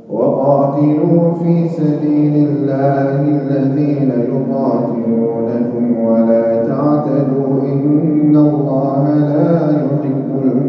وقاتلوا في سبيل الله الذين يقاتلونكم ولا تعتدوا إن الله لا يحب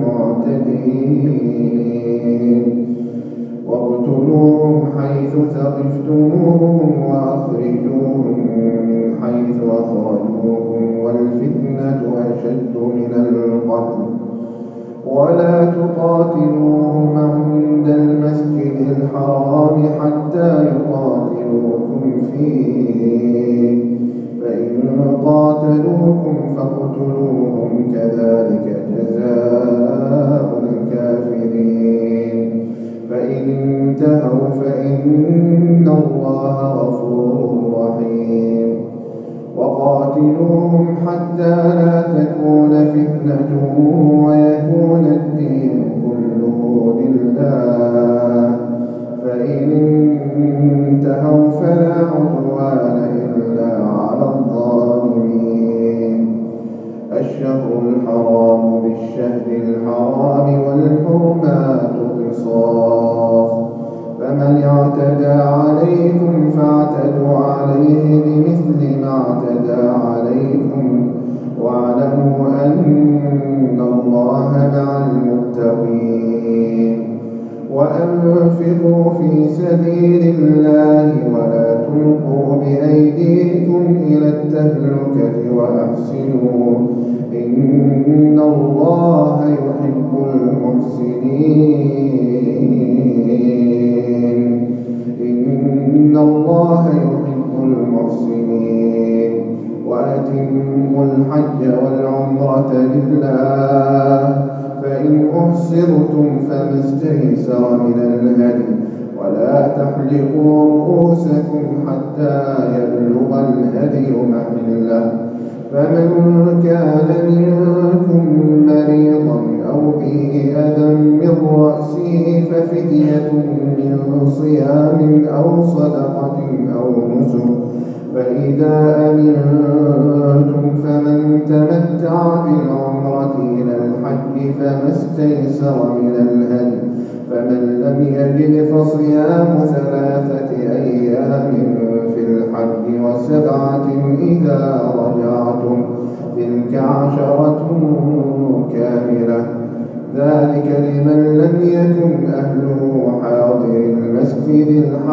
المعتدين واقتلوهم حيث ثقفتموهم وأخرجوهم من حيث أخرجوكم والفتنة أشد من القتل ولا تقاتلوهم عند المسجد الحرام حتى يقاتلوكم فيه فإن قاتلوكم فاقتلوهم كذلك جزاء الكافرين فإن انتهوا فإن الله غفور رحيم وقاتلوهم حتى لا تكون فتنة ويكون الدين كله لله فإن انتهوا فلا عدوان إلا على الظالمين الشهر الحرام بالشهر الحرام والحرمات قصاص فمن اعتدى عليكم فاعتدوا عليه بمثل ما اعتدى عليكم واعلموا أن الله مع المتقين وأنفقوا في سبيل الله ولا تلقوا بأيديكم إلى التهلكة وأحسنوا إن الله يحب المحسنين إن الله يحب المحسنين وأتموا الحج والعمرة لله فإن أحصرتم فما استيسر من الهدي ولا تحلقوا رؤوسكم حتى يبلغ الهدي محله فمن كان منكم مريضا أو به أذى من رأسه ففدية من صيام أو صدقة أو نسك فإذا أمنتم فمن تمتع بالعمرة إلى الحج فما استيسر من الهدي فمن لم يجد فصيام 3 أيام في الحج و7 إذا رجعتم تلك 10 كاملة ذلك لمن لم يكن أهله حاضر المسجد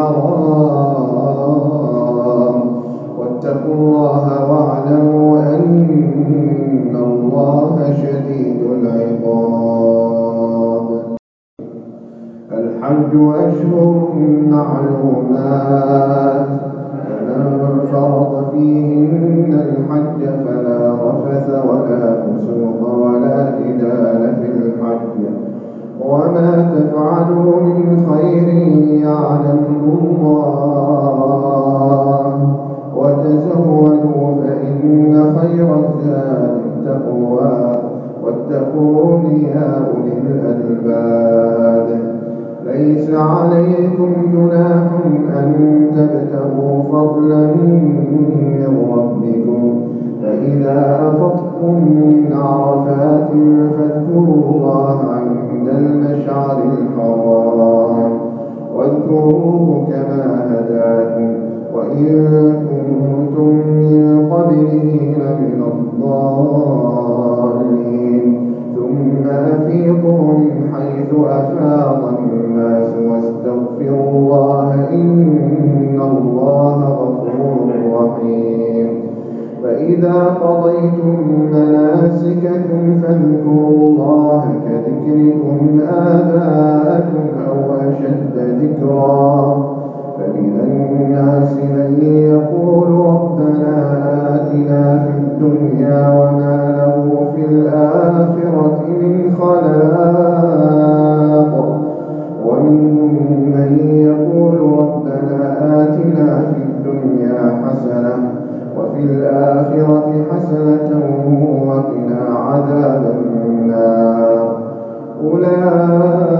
الحرام واتقوا الله واعلموا أن الله شديد العقاب الحج أشهر معلومات فمن فرض فيهن الحج فلا رفث ولا فسوق ولا جدال في الحج وما تفعلوا من خير يعلمه الله وتزودوا فإن خير الزاد التقوى واتقون يا أولي الألباب ليس عليكم جناح أن تبتغوا فضلا من ربكم فإذا أفضتم من عرفات فاذكروا الله عند المشعر الحرام واذكروه كما هداكم وإن كنتم من قبله لمن الضالين ثم أفيضوا من حيث أفاض الناس واستغفروا الله إن الله غفور رحيم فإذا قضيتم مناسككم فاذكروا الله كذكركم آباءكم أو أشد ذكرا فمن الناس من يقول ربنا آتنا في الدنيا وما له في الآخرة من خلاق ومنهم من يقول ربنا آتنا في الدنيا حسنة وفي الآخرة حسنة وقنا عذاب النار أولئك